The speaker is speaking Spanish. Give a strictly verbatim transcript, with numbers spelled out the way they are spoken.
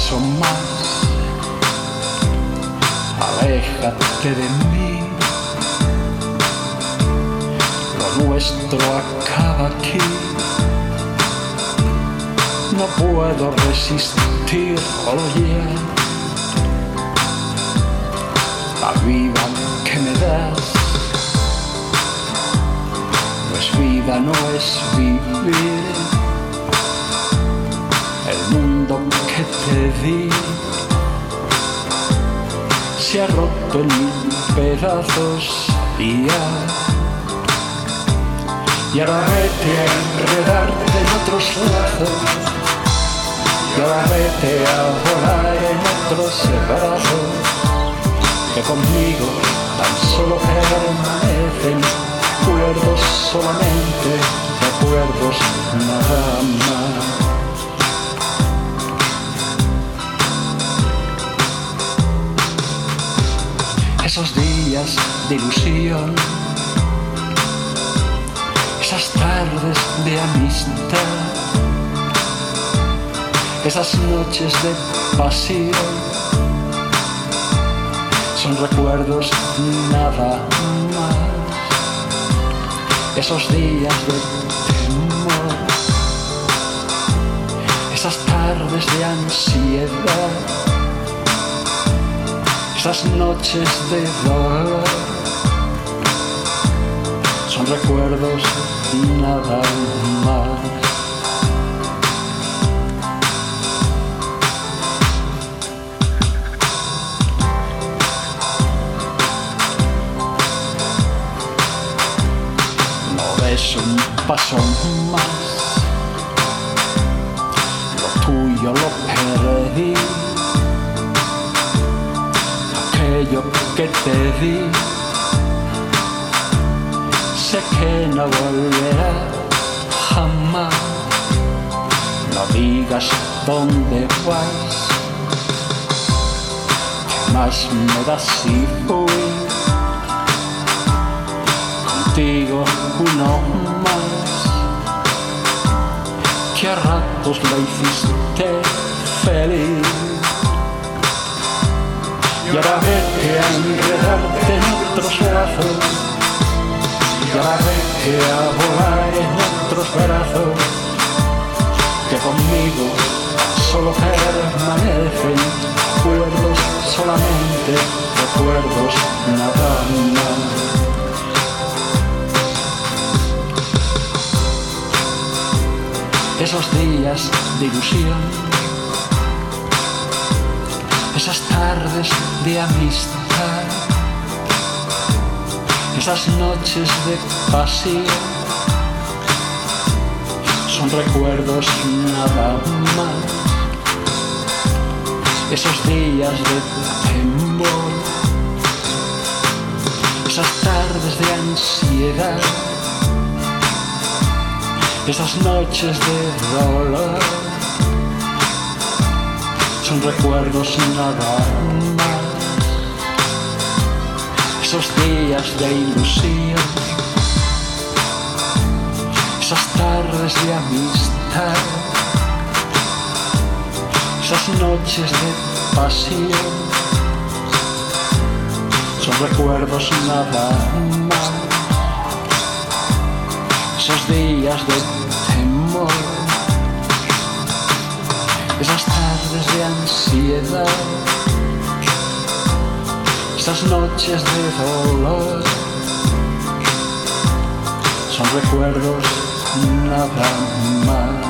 paso más, aléjate de mí, lo nuestro acaba aquí. No puedo resistir, oye, la vida que me das. No es vida, no es vivir. El mundo que te di se ha roto en mil pedazos y ya. Y ahora vete a enredarte en otros lazos, y ahora vete a volar en otros brazos, que conmigo tan solo permanecen recuerdos, solamente recuerdos, nada más. Esos días de ilusión, esas tardes de amistad, esas noches de pasión, son recuerdos, nada más. Esos días de temor, esas tardes de ansiedad, esas noches de dolor, son recuerdos y nada más. No des un paso más, lo tuyo lo perdí. Aquello que te di, sé que no volverá jamás. No digas dónde vas, que más me das si fui contigo uno más, que a ratos la hiciste feliz. Y ahora vete a enredarte en otros brazos, y ahora vete a volar en otros brazos, que conmigo solo permanecen recuerdos, solamente recuerdos, nada más. Esos días de ilusión, esas tardes de amistad, esas noches de pasión, son recuerdos, nada más. Esos días de temor, esas tardes de ansiedad, esas noches de dolor, son recuerdos, nada más. Esos días de ilusión, esas tardes de amistad, esas noches de pasión, son recuerdos, nada más. Esos días de temor, esas tardes de ansiedad, esas noches de dolor, son recuerdos, nada más.